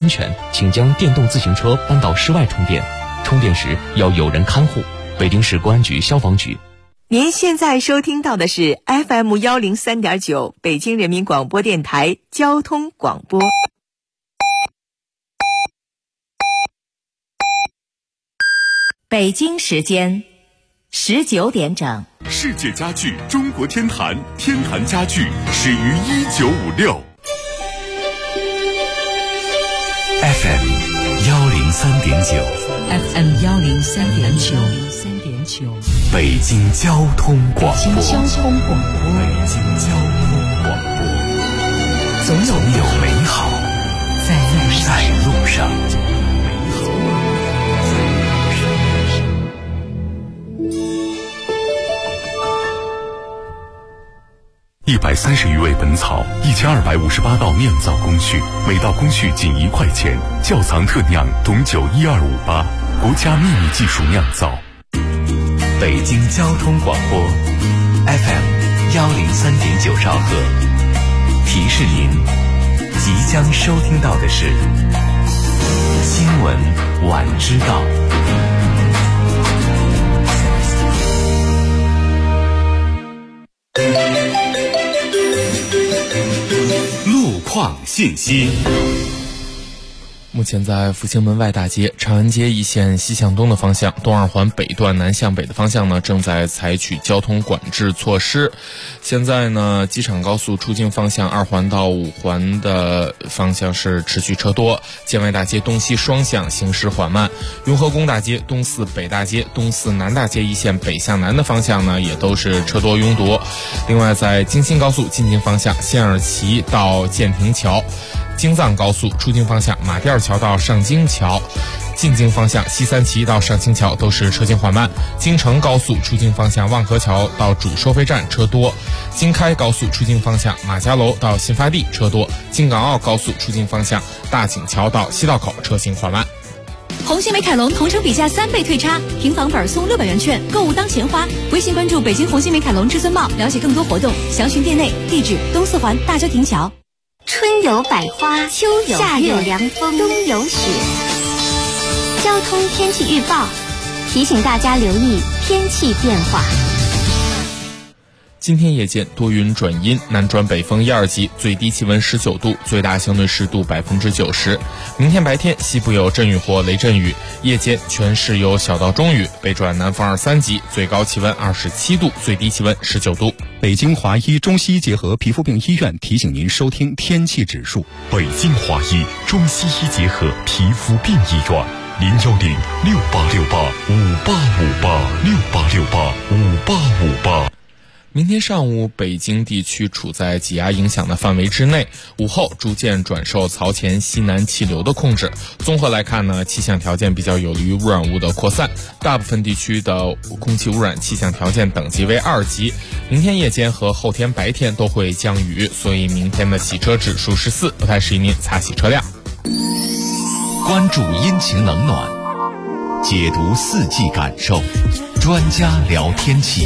全，请将电动自行车搬到室外充电，充电时要有人看护。北京市公安局消防局。 您现在收听到的是 FM103.9 北京人民广播电台交通广播。北京时间19点整。 世界家具中国天坛，天坛家具始于1956。 FM 103.9 FM 103.9 北京交通广播。 北京交通广播，总有美好在路上。 130余味本草，1258道酿造工序，每道工序仅1块钱。窖藏特酿董酒12588，国家秘密技术酿造。 北京交通广播 FM 103.9兆赫，提示您即将收听到的是新闻晚知道。 路况信息。 目前在复兴门外大街、长安街一线西向东的方向，东二环北段南向北的方向呢，正在采取交通管制措施。现在呢，机场高速出境方向2环到5环的方向是持续车多，建外大街东西双向行驶缓慢，雍和宫大街、东四北大街、东四南大街一线北向南的方向呢，也都是车多拥堵。另外，在京新高速进京方向，仙尔旗到建亭桥。京藏高速出京方向，马甸桥到上京桥；进京方向，西三旗到上清桥都是车行缓慢。京承高速出京方向，望河桥到主收费站车多；京开高速出京方向，马家楼到新发地车多；京港澳高速出京方向，大井桥到西道口车行缓慢。 红星美凯龙同城比价3倍退差，平房本送600元券，购物当钱花。微信关注北京红星美凯龙至尊茂，了解更多活动，详询店内。地址：东四环大郊亭桥。 春有百花，秋有夏有凉风，冬有雪。交通天气预报提醒大家留意天气变化。 今天夜间多云转阴，南转北风1、2级，最低气温19度，最大相对湿度90%。明天白天西部有阵雨或雷阵雨，夜间全市有小到中雨，北转南风2、3级，最高气温27度，最低气温19度。 北京华医中西医结合皮肤病医院提醒您收听天气指数。 北京华医中西医结合皮肤病医院，0106868585858，68685858。 明天上午，北京地区处在挤压影响的范围之内，午后逐渐转受槽前西南气流的控制。综合来看呢，气象条件比较有利于污染物的扩散，大部分地区的空气污染气象条件等级为2级。明天夜间和后天白天都会降雨，所以明天的洗车指数是4，不太适宜您擦洗车辆。 关注阴晴冷暖，解读四季感受，专家聊天气。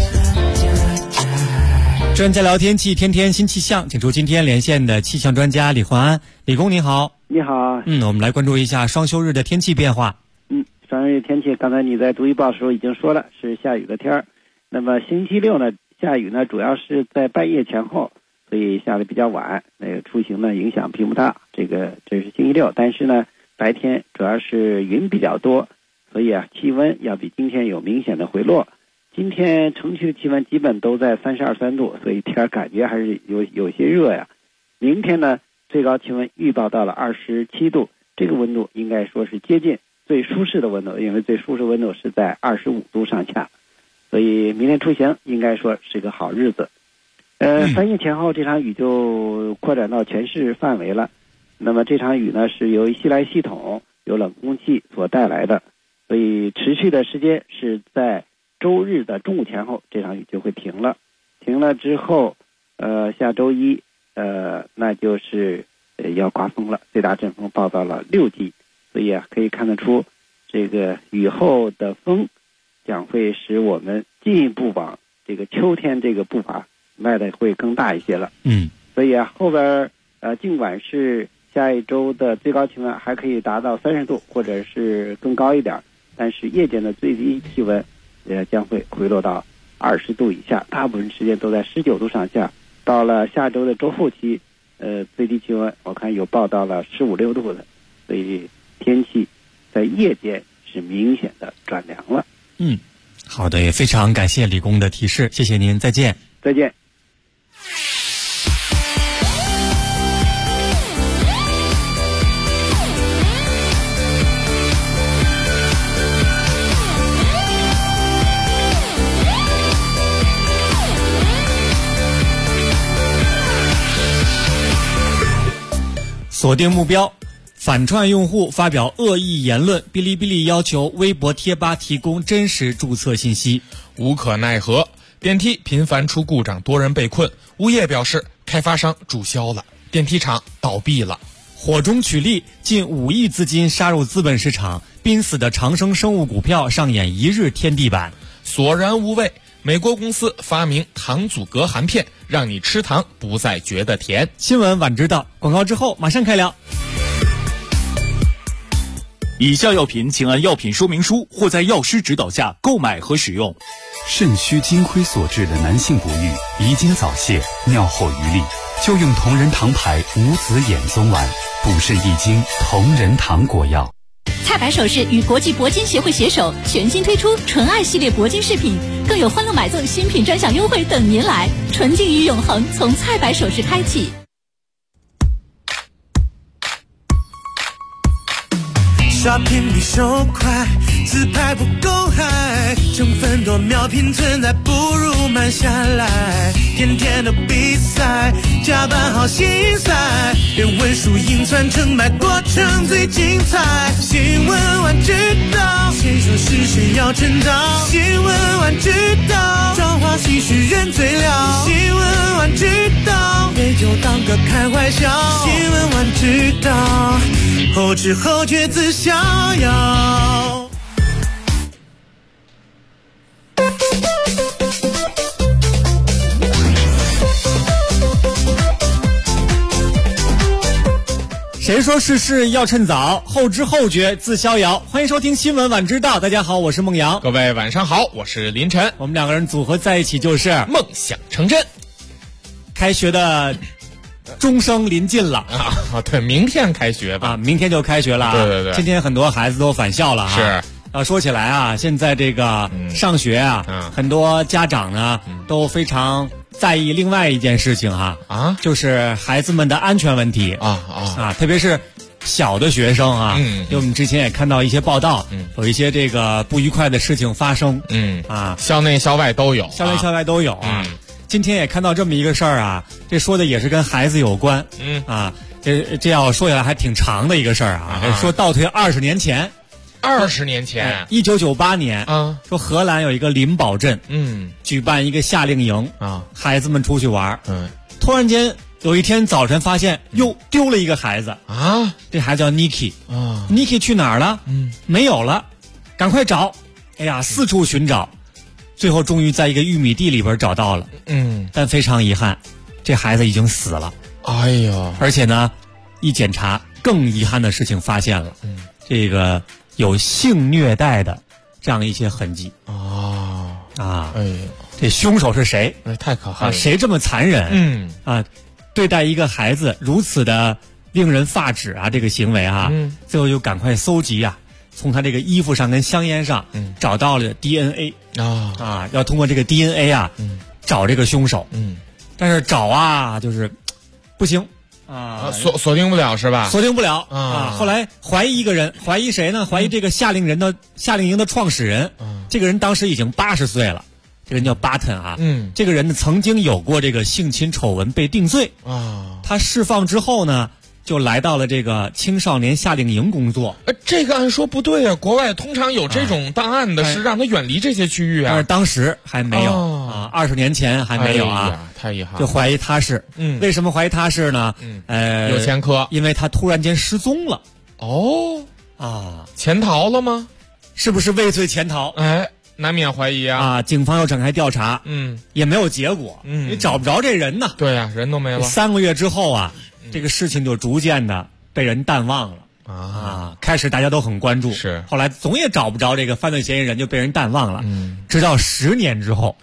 专家聊天气，天天新气象，请出今天连线的气象专家李焕安。李工您好。 你好。 我们来关注一下双休日的天气变化。 双休日天气，刚才你在读预报的时候已经说了，是下雨的天儿。那么星期六呢，下雨呢主要是在半夜前后，所以下的比较晚，出行呢影响并不大。这是星期六，但是呢白天主要是云比较多，所以气温要比今天有明显的回落。今天城区的气温基本都在32、3度，所以天感觉还是有些热呀。明天呢，最高气温预报到了27度，这个温度应该说是接近最舒适的温度，因为最舒适温度是在25度上下，所以明天出行应该说是个好日子。半夜前后这场雨就扩展到全市范围了。那么这场雨呢，是由西来系统有冷空气所带来的，所以持续的时间是在周日的中午前后，这场雨就会停了。停了之后，下周一，那就是要刮风了，最大阵风报到了6级，所以可以看得出，这个雨后的风将会使我们进一步往这个秋天这个步伐迈的会更大一些了。 所以后边尽管是下一周的最高气温还可以达到30度，或者是更高一点，但是夜间的最低气温将会回落到20度以下，大部分时间都在19度上下。到了下周的周后期，最低气温我看有报到了15、16度的，所以天气在夜间是明显的转凉了。 好的，也非常感谢李工的提示，谢谢您，再见。 再见。 锁定目标，反串用户发表恶意言论，哔哩哔哩要求微博贴吧提供真实注册信息。 无可奈何，电梯频繁出故障，多人被困，物业表示开发商注销了，电梯厂倒闭了。 火中取栗，近5亿资金杀入资本市场，濒死的长生生物股票上演一日天地板。 索然无味，美国公司发明糖阻隔含片，让你吃糖不再觉得甜。 新闻晚知道，广告之后马上开聊。 以下药品请按药品说明书或在药师指导下购买和使用。 肾虚金亏所致的男性不育、遗精早泄、尿后余力，就用同仁堂牌无子衍宗丸，补肾益精同仁堂果药。 菜百首饰与国际铂金协会携手，全新推出纯爱系列铂金饰品，更有欢乐买赠新品专享优惠等您来，纯净与永恒从菜百首饰开启。 刷屏比手快，自拍不够嗨，成分多秒拼存在，不如慢下来。天天的比赛，加班好心塞，别问输赢传成败，过程最精彩。新闻晚知道，谁说是谁要称道？新闻晚知道，朝花夕拾人最了。新闻晚知道，杯酒当歌开怀笑。新闻晚知道，后知后觉自逍遥。 谁说世事要趁早，后知后觉自逍遥。欢迎收听新闻晚知道，大家好，我是孟阳。 各位晚上好，我是林晨。 我们两个人组合在一起就是梦想成真。 开学的钟声临近了啊，对，明天开学吧？ 明天就开学了。 对对对， 今天很多孩子都返校了。 是。 说起来啊，现在这个上学啊，很多家长呢都非常在意另外一件事情就是孩子们的安全问题特别是小的学生因为我们之前也看到一些报道，有一些这个不愉快的事情发生， 校内校外都有， 校内校外都有今天也看到这么一个事儿这说的也是跟孩子有关，这要说起来还挺长的一个事儿说倒退20年前。 20年前 ，1998年说荷兰有一个林堡镇，举办一个夏令营孩子们出去玩，突然间有一天早晨发现又丢了一个孩子这孩子叫 Niki 去哪儿了？没有了，赶快找，哎呀，四处寻找，最后终于在一个玉米地里边找到了，但非常遗憾，这孩子已经死了， 哎呀， 而且呢，一检查更遗憾的事情发现了，这个有性虐待的这样一些痕迹这凶手是谁？ 太可恨了， 谁这么残忍？对待一个孩子如此的令人发指这个行为最后就赶快搜集从他这个衣服上跟香烟上找到了 DNA 要通过这个 DNA 找这个凶手，但是找就是不行。 锁定不了是吧？ 锁定不了后来怀疑一个人，怀疑谁呢？怀疑这个夏令营的创始人，这个人当时已经80岁了，这个人叫巴腾这个人呢曾经有过这个性侵丑闻被定罪他释放之后呢，就来到了这个青少年夏令营工作。 这个按说不对啊，国外通常有这种档案的是让他远离这些区域但是当时还没有20年前还没有太遗憾了， 就怀疑他是为什么怀疑他是呢？ 有前科， 因为他突然间失踪了。 潜逃了吗？ 是不是畏罪潜逃？ 难免怀疑警方又展开调查，也没有结果，也找不着这人呢。 对人都没了。 3个月之后这个事情就逐渐的被人淡忘了啊。开始大家都很关注， 是， 后来总也找不着这个犯罪嫌疑人，就被人淡忘了。直到10年之后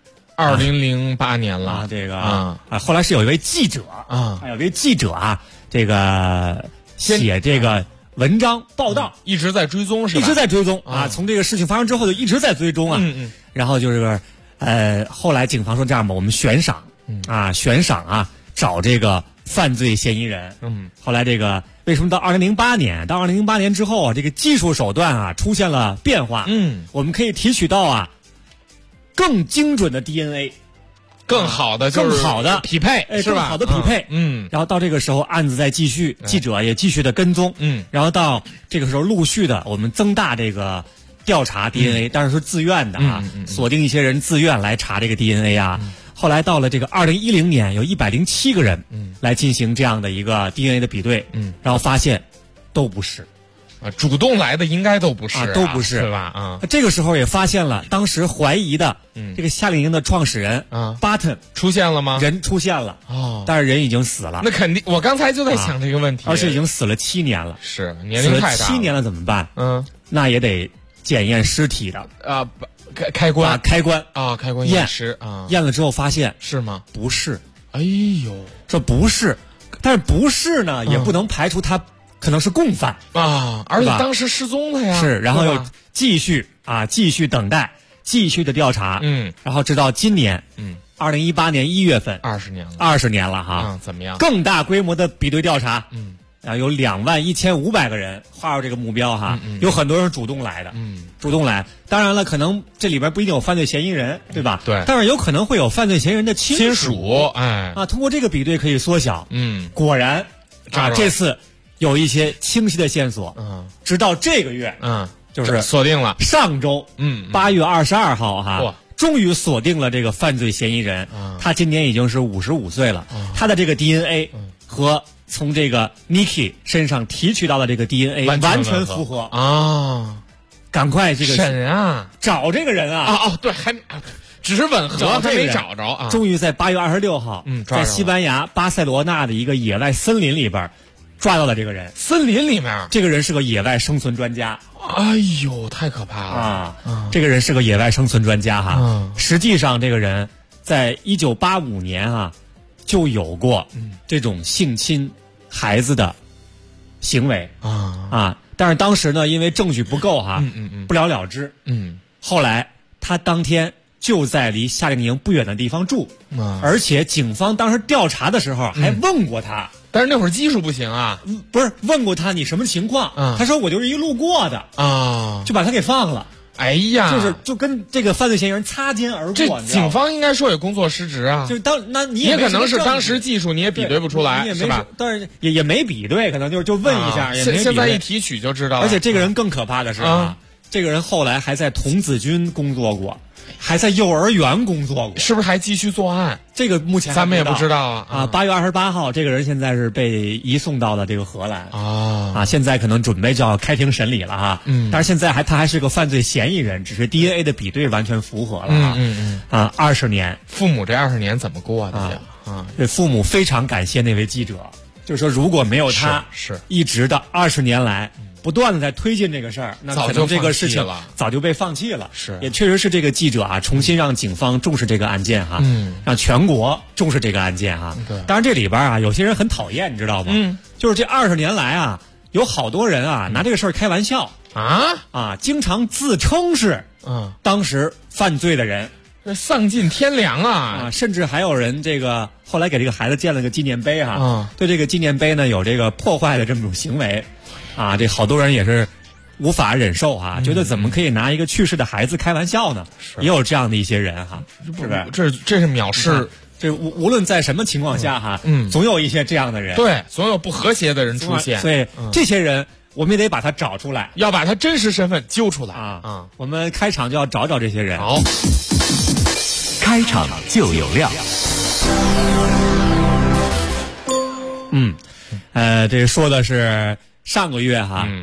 ，2008年了这个后来是有一位记者有一位记者这个写这个文章报道， 一直在追踪，是吧？ 一直在追踪从这个事情发生之后就一直在追踪然后就是后来警方说这样吧，我们悬赏找这个犯罪嫌疑人。后来这个为什么到2008年之后这个技术手段出现了变化。我们可以提取到更精准的 DNA， 更好的匹配，是吧？ 更好的匹配。然后到这个时候案子在继续，记者也继续的跟踪。然后到这个时候陆续的我们增大这个调查 DNA，当然是自愿的锁定一些人自愿来查这个 DNA 后来到了这个2010年，有107个人来进行这样的一个 DNA 的比对，然后发现都不是。 主动来的应该都不是都不是， 对吧？ 这个时候也发现了当时怀疑的这个夏令营的创始人Barton 出现了吗？ 人出现了但是人已经死了。 那肯定，我刚才就在想这个问题， 而且已经死了7年了， 是年龄太大了， 死了7年了怎么办？那也得检验尸体的开棺开棺验尸验了之后发现是吗？ 不是。 哎呦， 这不是，但是不是呢，也不能排除他可能是共犯而且当时失踪了呀。 是，然后又继续等待，继续的调查，然后直到今年，2018年1月份，20年了怎么样？ 更大规模的比对调查，有21500个人划入这个目标有很多人主动来的，主动来。当然了，可能这里边不一定有犯罪嫌疑人，对吧？ 对。 但是有可能会有犯罪嫌疑人的亲属， 通过这个比对可以缩小，果然这次有一些清晰的线索，直到这个月，就是锁定了上周，8月22号终于锁定了这个犯罪嫌疑人，他今年已经是55岁了，他的这个 DNA 和从这个 Niki 身上提取到的这个 DNA 完全符合赶快这个审找这个人对，还只是吻合，还没找着终于在8月26号，在西班牙巴塞罗那的一个野外森林里边抓到了这个人。 森林里面， 这个人是个野外生存专家。 哎呦，太可怕了这个人是个野外生存专家实际上这个人在1985年就有过这种性侵孩子的行为但是当时呢，因为证据不够不了了之。后来他当天就在离夏令营不远的地方住，而且警方当时调查的时候还问过他， 但是那会儿技术不行不是问过他你什么情况？他说我就是一路过的就把他给放了。 哎呀， 就跟这个犯罪嫌疑人擦肩而过。 这警方应该说有工作失职就是那你也可能是当时技术你也比对不出来，是吧？ 但是也没比对，可能就问一下，也没比对。 现在一提取就知道了。 而且这个人更可怕的是这个人后来还在童子军工作过，还在幼儿园工作过， 是不是还继续作案？ 这个目前咱们也不知道 8月28号，这个人现在是被移送到了这个荷兰现在可能准备就要开庭审理了但是现在他还是个犯罪嫌疑人，只是 DNA 的比对完全符合了20年。 父母这20年怎么过的呀？ 这父母非常感谢那位记者，就是说如果没有他是一直的20年来不断的在推进这个事儿，那可能这个事情早就被放弃了。也确实是这个记者重新让警方重视这个案件让全国重视这个案件对。 当然这里边有些人很讨厌，你知道吗？就是这20年来有好多人拿这个事儿开玩笑经常自称是当时犯罪的人， 这丧尽天良甚至还有人这个后来给这个孩子建了个纪念碑对这个纪念碑呢有这个破坏的这么种行为这好多人也是无法忍受觉得怎么可以拿一个去世的孩子开玩笑呢？也有这样的一些人是不是？ 这是藐视。 这无论在什么情况下总有一些这样的人， 对，总有不和谐的人出现。 所以这些人我们也得把他找出来， 要把他真实身份揪出来我们开场就要找这些人。 好， 开场就有料。 这说的是上个月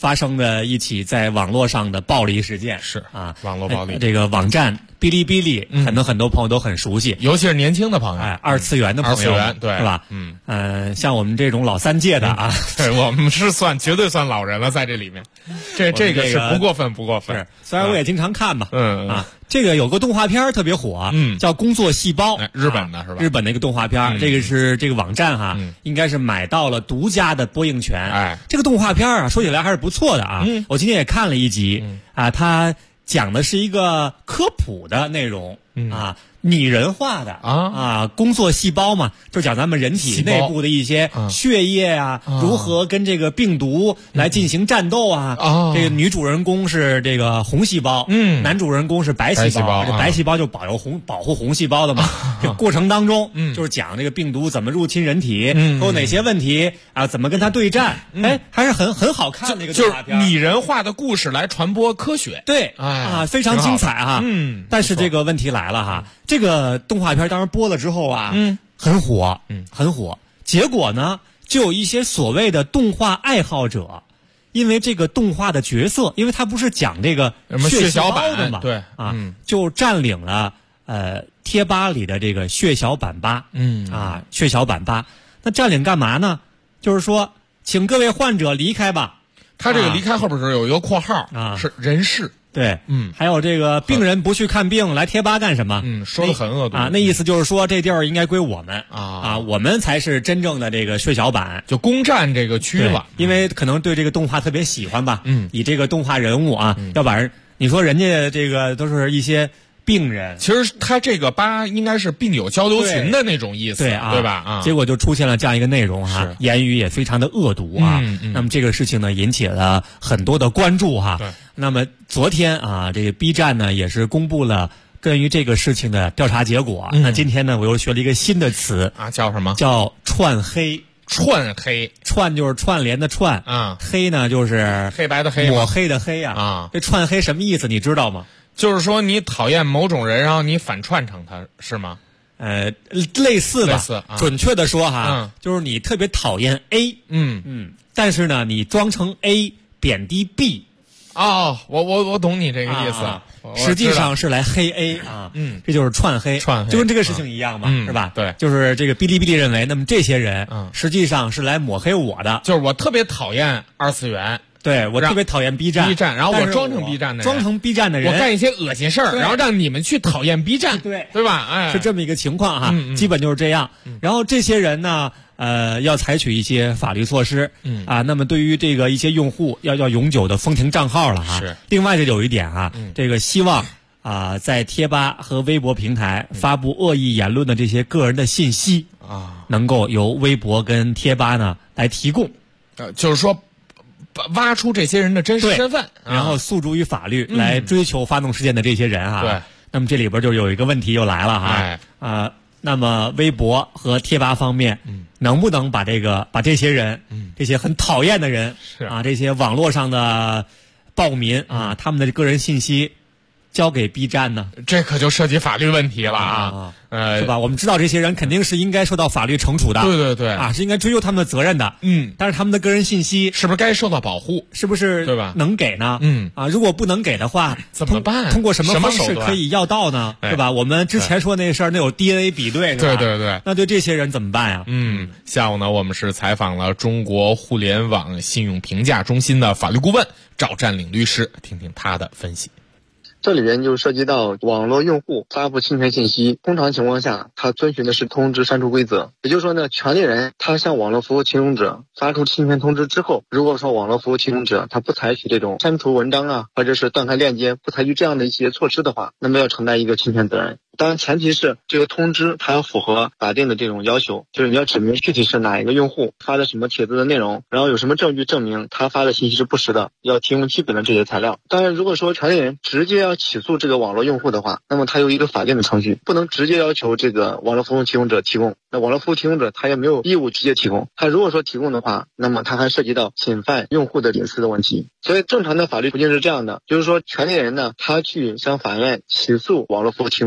发生的一起在网络上的暴力事件。 是啊， 网络暴力。 这个网站哔哩哔哩，很多朋友都很熟悉， 尤其是年轻的朋友， 二次元的朋友， 二次元对， 是吧？像我们这种老三届的啊， 对，我们是绝对算老人了，在这里面，这个是不过分。 是，虽然我也经常看吧， 啊， 这个有个动画片特别火，叫《工作细胞》， 日本的是吧？ 日本的一个动画片，这个是这个网站哈，应该是买到了独家的播映权。这个动画片啊，说起来还是不错的啊。我今天也看了一集啊，它讲的是一个科普的内容啊。拟人化的工作细胞嘛，就讲咱们人体内部的一些血液如何跟这个病毒来进行战斗啊。这个女主人公是这个红细胞，男主人公是白细胞。这白细胞就保护红细胞的嘛。这过程当中，就是讲这个病毒怎么入侵人体，都有哪些问题啊，怎么跟它对战。还是很好看的一个动画片， 就是拟人化的故事来传播科学。 对非常精彩哈。但是这个问题来了哈。这个动画片当时播了之后啊，很火。结果呢，就有一些所谓的动画爱好者，因为这个动画的角色，因为它不是讲这个血小板的嘛， 对就占领了贴吧里的这个血小板吧，血小板吧。那占领干嘛呢？就是说，请各位患者离开吧。 他这个离开后边是有一个括号是人事。 对，还有这个病人不去看病，来贴吧干什么？ 说的很恶毒那意思就是说这地儿应该归我们我们才是真正的这个血小板， 就攻占这个区了。 因为可能对这个动画特别喜欢吧，以这个动画人物要把人，你说人家这个都是一些病人， 其实他这个吧应该是病友交流群的那种意思，对吧？ 结果就出现了这样一个内容言语也非常的恶毒那么这个事情呢，引起了很多的关注那么昨天这个 B 站呢也是公布了关于这个事情的调查结果。那今天呢，我又学了一个新的词叫什么？ 叫串黑。串就是串联的串黑呢就是黑白的黑， 抹黑的黑这串黑什么意思你知道吗？ 就是说你讨厌某种人，然后你反串成他，是吗？ 类似吧，准确的说就是你特别讨厌 A， 但是呢你装成 A 贬低 B。 我懂你这个意思， 实际上是来黑 A 这就是串黑，就跟这个事情一样嘛，是吧？ 对， 就是这个哔哩哔哩认为，那么这些人实际上是来抹黑我的， 就是我特别讨厌二次元。 对，我特别讨厌 B 站， 然后我装成 B 站的人，我干一些恶心事儿，然后让你们去讨厌 B 站，对吧？ 是这么一个情况基本就是这样。然后这些人呢，要采取一些法律措施，那么对于这个一些用户要永久的封停账号了是。 另外就有一点这个希望在贴吧和微博平台发布恶意言论的这些个人的信息能够由微博跟贴吧呢来提供， 就是说。挖出这些人的真实身份， 然后诉诸于法律来追求发动事件的这些人对， 那么这里边就有一个问题又来了那么微博和贴吧方面能不能把这些人这些很讨厌的人这些网络上的暴民他们的个人信息交给 B 站呢？ 这可就涉及法律问题了是吧？我们知道这些人肯定是应该受到法律惩处的， 对是应该追究他们的责任的，但是他们的个人信息是不是该受到保护？ 是不是对吧？ 能给呢？如果不能给的话， 怎么办？ 通过什么方式可以要到呢？对吧？我们之前说那事儿，那有 DNA 比对， 对， 那对这些人怎么办呀？ 下午呢，我们是采访了中国互联网信用评价中心的法律顾问赵占领律师，听听他的分析。 这里边就涉及到网络用户发布侵权信息，通常情况下他遵循的是通知删除规则。也就是说呢，权利人他向网络服务提供者发出侵权通知之后，如果说网络服务提供者他不采取这种删除文章或者是断开链接，不采取这样的一些措施的话，那么要承担一个侵权责任。当然前提是这个通知它要符合法定的这种要求，就是你要指明具体是哪一个用户发的什么帖子的内容，然后有什么证据证明他发的信息是不实的，要提供基本的这些材料。当然如果说权利人直接要起诉这个网络用户的话，那么他有一个法定的程序，不能直接要求这个网络服务提供者提供，那网络服务提供者他也没有义务直接提供，他如果说提供的话，那么他还涉及到侵犯用户的隐私的问题。所以正常的法律途径是这样的，就是说权利人呢，他去向法院起诉网络服务提供者，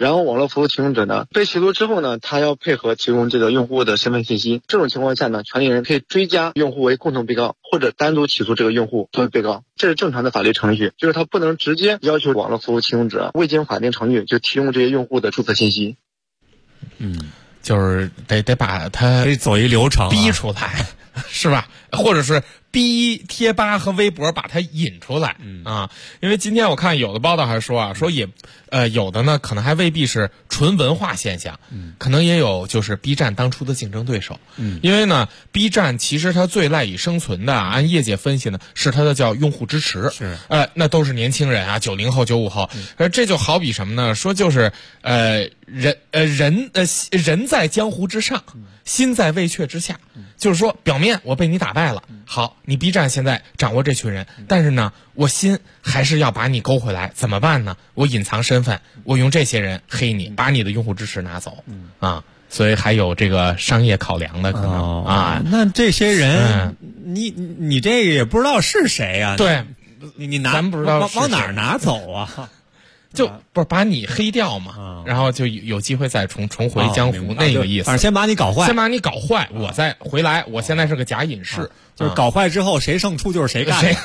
然后网络服务提供者呢被起诉之后呢，他要配合提供这个用户的身份信息。这种情况下呢，权利人可以追加用户为共同被告，或者单独起诉这个用户作为被告，这是正常的法律程序。就是他不能直接要求网络服务提供者未经法定程序就提供这些用户的注册信息。 就是得把他得走一流程逼出来，是吧？或者是逼贴吧和微博把它引出来啊。因为今天我看有的报道还说啊，说也有的呢可能还未必是纯文化现象，可能也有就是 B 站当初的竞争对手。因为呢 B 站其实它最赖以生存的，按业界分析呢，是它的叫用户支持， 是那都是年轻人啊，90后95后。这就好比什么呢？说就是人在江湖之上，心在魏阙之下。就是说表面我被你打败了，好，你 B 站现在掌握这群人，但是呢我心还是要把你勾回来，怎么办呢？我隐藏身份，我用这些人黑你，把你的用户支持拿走所以还有这个商业考量的可能那这些人你这个也不知道是谁啊？ 对， 你拿咱不知道往哪儿拿走啊？ 就不是把你黑掉嘛，然后就有机会再重回江湖，那个意思。 反正先把你搞坏， 我再回来。我现在是个假隐士， 就是搞坏之后谁胜出就是谁干。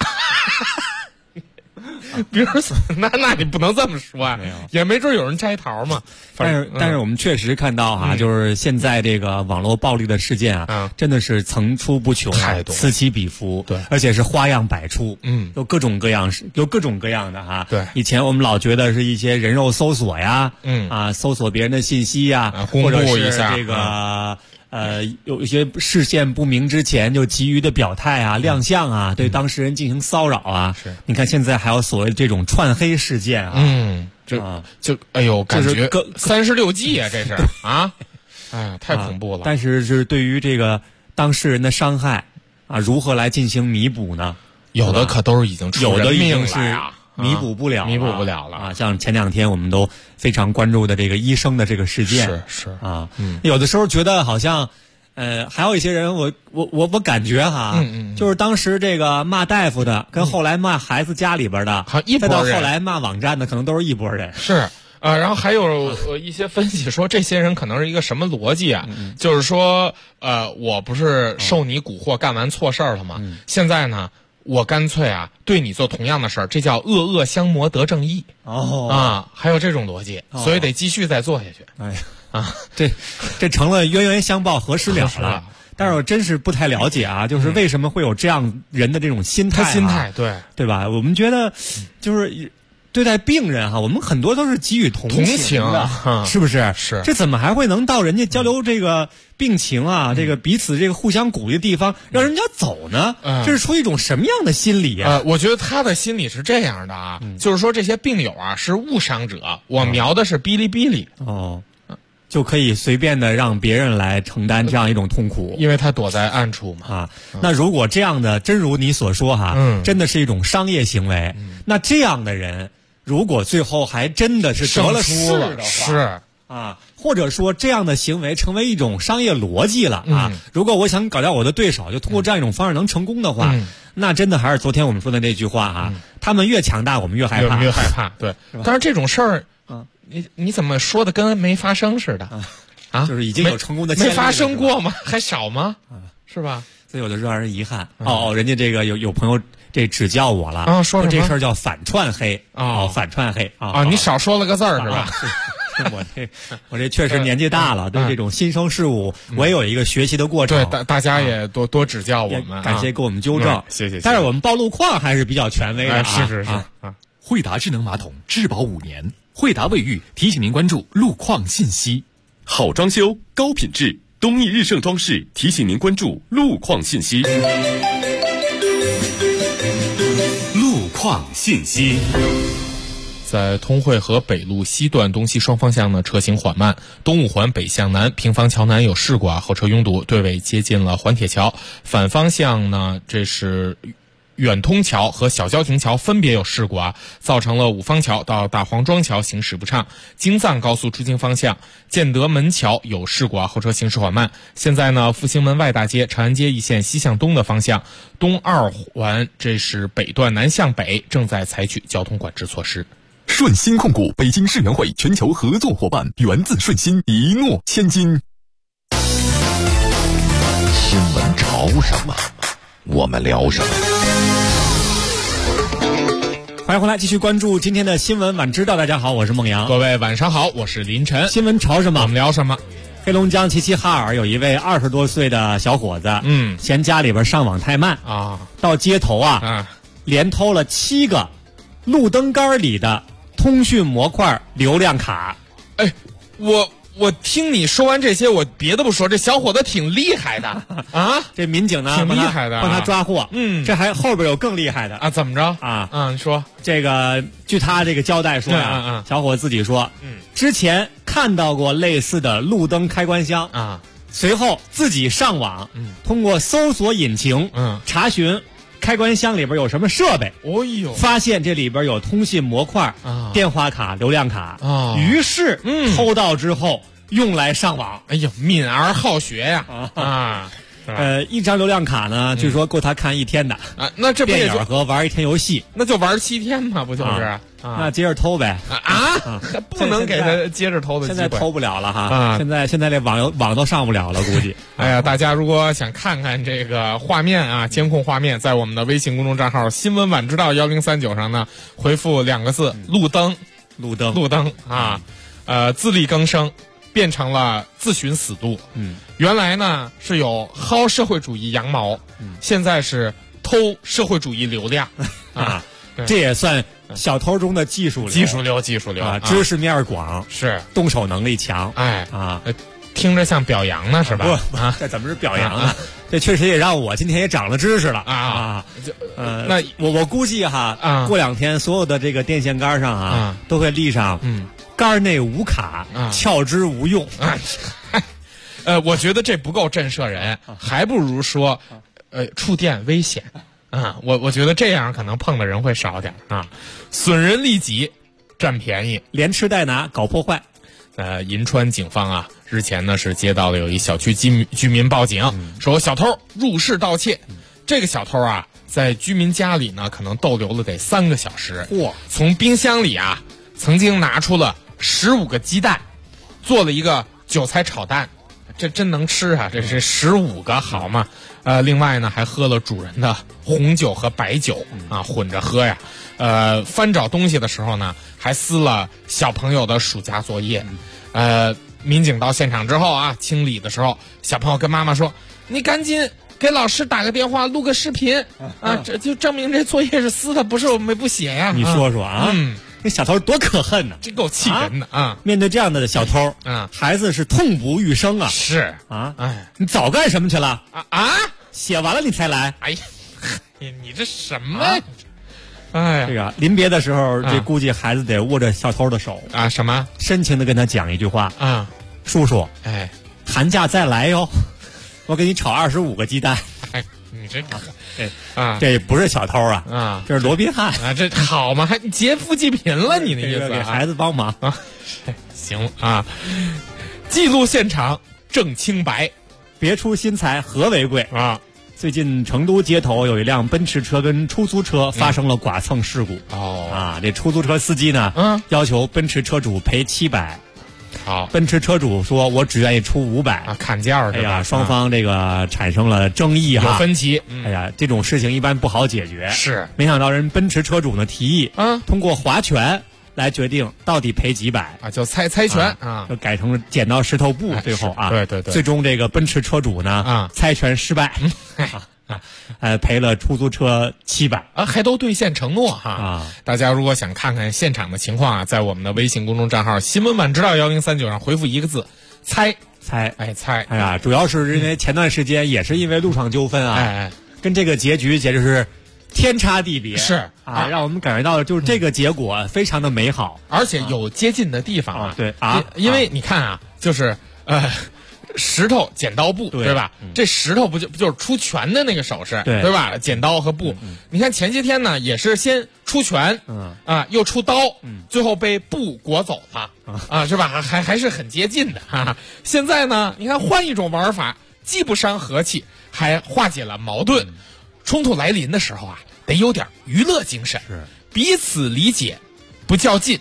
比如说，那你不能这么说啊，也没准有人摘桃嘛。 但是我们确实看到就是现在这个网络暴力的事件真的是层出不穷， 太多， 此起彼伏， 对， 而且是花样百出，有各种各样的对， 以前我们老觉得是一些人肉搜索呀，搜索别人的信息呀，或者是这个。有一些视线不明之前就急于的表态啊、亮相啊，对当事人进行骚扰啊。 是， 你看现在还有所谓的这种串黑事件啊。 就哎呦，感觉36计啊，这是啊，太恐怖了。 但是就是对于这个当事人的伤害如何来进行弥补呢？ 有的可都是已经出人命了呀。 弥补不了了像前2天我们都非常关注的这个医生的这个事件， 是有的时候觉得好像，还有一些人，我感觉就是当时这个骂大夫的，跟后来骂孩子家里边的，再到后来骂网站的，可能都是一拨人。 是然后还有一些分析说，这些人可能是一个什么逻辑啊？就是说，我不是受你蛊惑干完错事儿了吗？现在呢？我干脆对你做同样的事儿，这叫恶恶相磨得正义还有这种逻辑，所以得继续再做下去。 这成了冤冤相报何时了？但是我真是不太了解就是为什么会有这样人的这种心态，对吧？我们觉得就是对待病人我们很多都是给予同情的，是不是？ 是， 这怎么还会能到人家交流这个病情这个彼此这个互相鼓励的地方，让人家走呢？这是出于一种什么样的心理我觉得他的心理是这样的就是说这些病友是误伤者，我瞄的是哔哩哔哩就可以随便的让别人来承担这样一种痛苦， 因为他躲在暗处嘛那如果这样的真如你所说真的是一种商业行为，那这样的人如果最后还真的是得了势的话， 是或者说这样的行为成为一种商业逻辑了如果我想搞掉我的对手，就通过这样一种方式能成功的话，那真的还是昨天我们说的那句话他们越强大，我们越害怕， 对。但是这种事儿你怎么说的跟没发生似的就是已经有成功的没发生过吗？还少吗？是吧？ 所以有的时候让人遗憾人家这个有朋友这指教我了说这事儿叫反串黑反串黑你少说了个字儿是吧？ 我这确实年纪大了，对这种新生事物我也有一个学习的过程。 对，大家也多指教我们， 感谢给我们纠正， 谢谢。 但是我们报路况还是比较权威的是惠达智能马桶质保5年，惠达卫浴提醒您关注路况信息。 好装修高品质，东义日盛装饰提醒您关注路况信息。路况信息。 在通惠河北路西段东西双方向呢，车行缓慢。东五环北向南，平房桥南有事故后车拥堵，队尾接近了环铁桥。反方向呢，这是远通桥和小交亭桥分别有事故造成了五方桥到大黄庄桥行驶不畅。京藏高速出京方向，建德门桥有事故后车行驶缓慢。现在呢，复兴门外大街、长安街一线西向东的方向，东2环这是北段南向北正在采取交通管制措施。 顺鑫控股，北京世园会全球合作伙伴，源自顺鑫，一诺千金。 新闻潮什么，我们聊什么。 欢迎回来，继续关注今天的新闻晚知道。大家好，我是孟阳。 各位晚上好，我是林晨。 新闻潮什么， 我们聊什么？ 黑龙江齐齐哈尔有一位20多岁的小伙子，嫌家里边上网太慢啊，到街头连偷了7个路灯杆里的通讯模块流量卡。 哎，我听你说完这些，我别的不说，这小伙子挺厉害的啊！ 这民警呢， 挺厉害的， 帮他抓获。这还后边有更厉害的啊？怎么着啊？ 你说这个，据他这个交代说呀，小伙子自己说，之前看到过类似的路灯开关箱啊，随后自己上网，通过搜索引擎，查询开关箱里边有什么设备，发现这里边有通信模块、电话卡、流量卡，于是偷到之后用来上网。 哎呦，敏而好学呀！ 一张流量卡呢，据说够他看1天的啊。那这不也电影和玩1天游戏， 那就玩7天嘛，不就是？ 那接着偷呗还不能给他接着偷的机会。 现在偷不了了哈现在这网都上不了了，估计。 哎呀，大家如果想看看这个画面啊，监控画面，在我们的微信公众账号新闻晚知道1039上呢，回复2个字路灯啊，自力更生变成了自寻死路。原来呢是有薅社会主义羊毛，现在是偷社会主义流量啊。 这也算小偷中的技术流啊，知识面广， 是动手能力强。 听着像表扬呢，是吧？ 这怎么是表扬呢？这确实也让我今天也长了知识了那我估计过2天所有的这个电线杆上都会立上杆内无卡，撬之无用。 我觉得这不够震慑人，还不如说触电危险。我觉得这样可能碰的人会少点损人利己，占便宜， 连吃带拿，搞破坏。 银川警方日前呢是接到了有一小区居民报警，说小偷入室盗窃。这个小偷在居民家里呢可能逗留了得3个小时，从冰箱里曾经拿出了15个鸡蛋，做了一个韭菜炒蛋，这真能吃这是15个好吗？另外呢还喝了主人的红酒和白酒混着喝呀。翻找东西的时候呢还撕了小朋友的暑假作业。民警到现场之后清理的时候，小朋友跟妈妈说：“你赶紧给老师打个电话，录个视频这就证明这作业是撕的，不是我们不写呀。” 你说说这小偷多可恨呢， 这够气人的面对这样的小偷孩子是痛不欲生啊。 是你早干什么去了写完了你才来？ 哎呀，你这什么呀？哎呀， 这个临别的时候，这估计孩子得握着小偷的手什么深情的跟他讲一句话叔叔，寒假再来哟，我给你炒25个鸡蛋。 你这这不是小偷这是罗宾汉这好嘛，还劫富济贫了，你的意思？ 给孩子帮忙行记录现场证清白， 别出心裁和为贵最近成都街头有一辆奔驰车跟出租车发生了剐蹭事故这出租车司机呢要求奔驰车主赔700。 好， 奔驰车主说我只愿意出500 砍价是吧？双方这个产生了争议有分歧。 哎呀，这种事情一般不好解决。 是， 没想到人奔驰车主呢提议通过划拳来决定到底赔几百就猜拳就改成剪刀石头布。最后对， 最终这个奔驰车主呢猜拳失败赔了出租车700 还都兑现承诺大家如果想看看现场的情况在我们的微信公众账号新闻晚知道1039上回复1个字猜。猜。 哎呀，主要是因为前段时间也是因为路上纠纷跟这个结局简直是天差地别。 是让我们感觉到就是这个结果非常的美好， 而且有接近的地方对因为你看就是石头剪刀布对吧？这石头不就是出拳的那个手势对吧？剪刀和布，你看前些天呢也是先出拳又出刀最后被布裹走了是吧？还是很接近的现在呢你看换一种玩法，既不伤和气还化解了矛盾。冲突来临的时候得有点娱乐精神，彼此理解不较劲，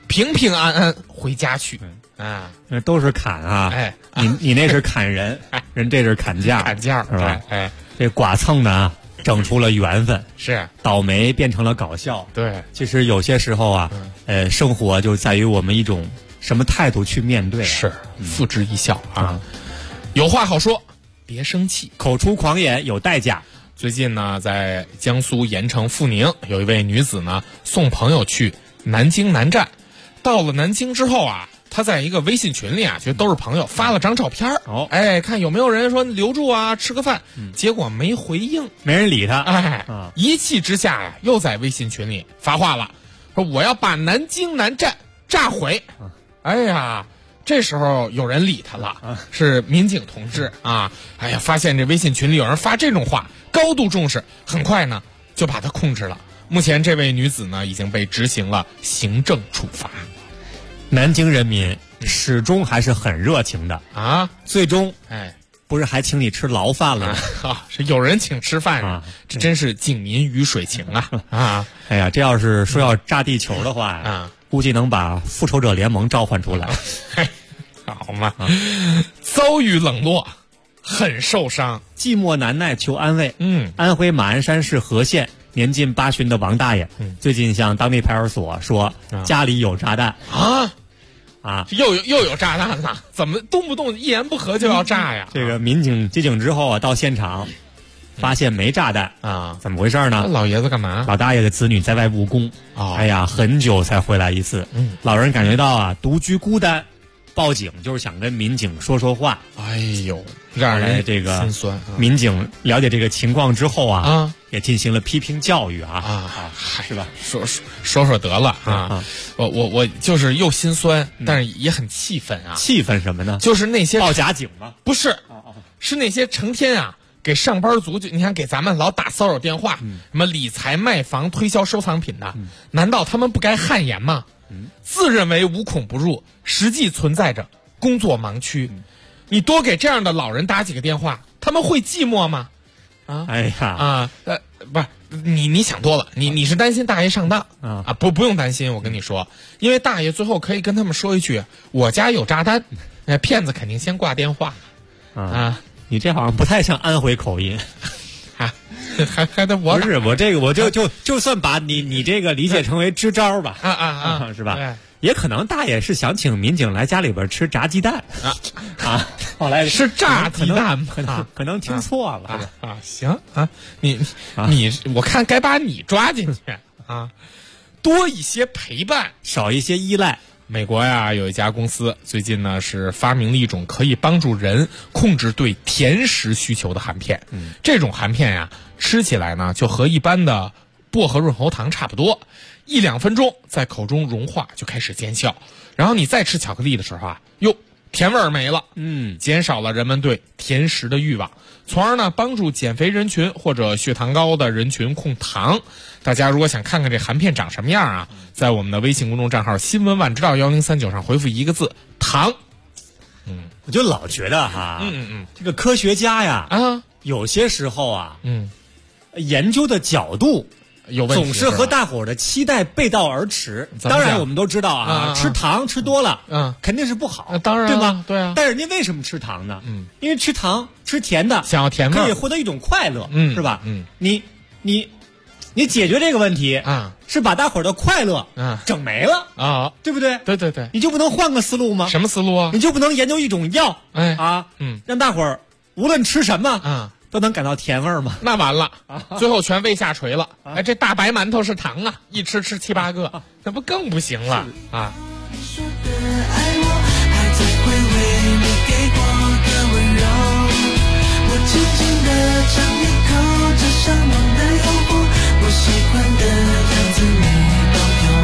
平平安安回家去。啊， 那都是砍啊！ 哎， 你那是砍人，人这是砍价， 砍价是吧？ 哎， 这剐蹭的啊，整出了缘分， 是倒霉变成了搞笑。 对， 其实有些时候啊，生活就在于我们一种什么态度去面对。 是，付之一笑啊。有话好说，别生气， 口出狂言有代价。 最近呢，在江苏盐城阜宁，有一位女子呢送朋友去南京南站，到了南京之后啊。他在一个微信群里啊，就都是朋友，发了张照片哎，看有没有人说留住啊，吃个饭，结果没回应， 没人理他， 哎，一气之下呀，又在微信群里发话了，说我要把南京南站炸毁。哎呀，这时候有人理他了，是民警同志啊，哎呀，发现这微信群里有人发这种话，高度重视，很快呢就把他控制了。目前这位女子呢已经被执行了行政处罚。 南京人民始终还是很热情的啊！ 最终， 哎， 不是还请你吃牢饭了吗？ 是有人请吃饭啊！这真是警民鱼水情啊！啊！ 哎呀，这要是说要炸地球的话啊， 估计能把复仇者联盟召唤出来。 好嘛！遭遇冷落，很受伤， 寂寞难耐求安慰。安徽马鞍山市和县。年近80的王大爷，最近向当地派出所说家里有炸弹又有炸弹了，怎么动不动一言不合就要炸呀？ 这个民警接警之后啊，到现场发现没炸弹啊， 怎么回事呢？ 老爷子干嘛？ 老大爷的子女在外务工，哎呀，很久才回来一次。老人感觉到啊独居孤单，报警就是想跟民警说说话。 哎呦，让人这个心酸。 民警了解这个情况之后啊，也进行了批评教育是吧？ 说得了啊！我就是又心酸，但是也很气愤啊！ 气愤什么呢？ 就是那些报假警吗？ 不是，是那些成天啊给上班族你看给咱们老打骚扰电话，什么理财、卖房、推销收藏品的，难道他们不该汗颜吗？自认为无孔不入，实际存在着工作盲区。你多给这样的老人打几个电话，他们会寂寞吗？ 哎呀不是你想多了，你是担心大爷上当不用担心，我跟你说，因为大爷最后可以跟他们说一句我家有炸弹，骗子肯定先挂电话你这好像不太像安徽口音还得我不是我这个我就算把你这个理解成为支招吧是吧？也可能大爷是想请民警来家里边吃炸鸡蛋后来是炸鸡蛋可能听错了行你我看该把你抓进去多一些陪伴， 少一些依赖。 美国呀有一家公司最近呢是发明了一种可以帮助人控制对甜食需求的含片。这种含片呀吃起来呢就和一般的薄荷润喉糖差不多，1-2分钟在口中融化就开始见效，然后你再吃巧克力的时候甜味儿没了，减少了人们对甜食的欲望，从而呢帮助减肥人群或者血糖高的人群控糖。大家如果想看看这含片长什么样在我们的微信公众账号新闻晚知道1039上回复一个字糖。 我就老觉得这个科学家呀有些时候研究的角度有问题， 总是和大伙儿的期待背道而驰。当然我们都知道吃糖吃多了肯定是不好， 当然对吗？ 对啊。 但人家为什么吃糖呢？因为吃糖吃甜的想要甜味， 可以获得一种快乐，是吧？你解决这个问题是把大伙儿的快乐整没了对不对？ 对， 你就不能换个思路吗？ 什么思路啊？ 你就不能研究一种药让大伙儿无论吃什么都能感到甜味儿吗？ 那完了最后全胃下垂了这大白馒头是糖一吃7-8个那不更不行了说的爱我还在回味你给过的温柔，我轻轻地尝一口这上网的诱惑，我喜欢的样子你都有。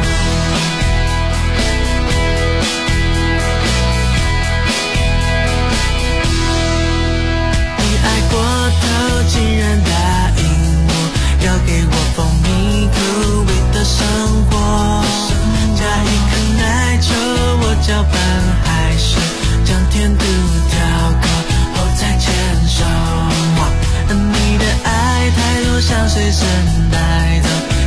你爱过头竟然答应我要给我蜂蜜口味的生活，加一颗奶球我搅拌还是将甜度调高后再牵手，你的爱太多像随身带走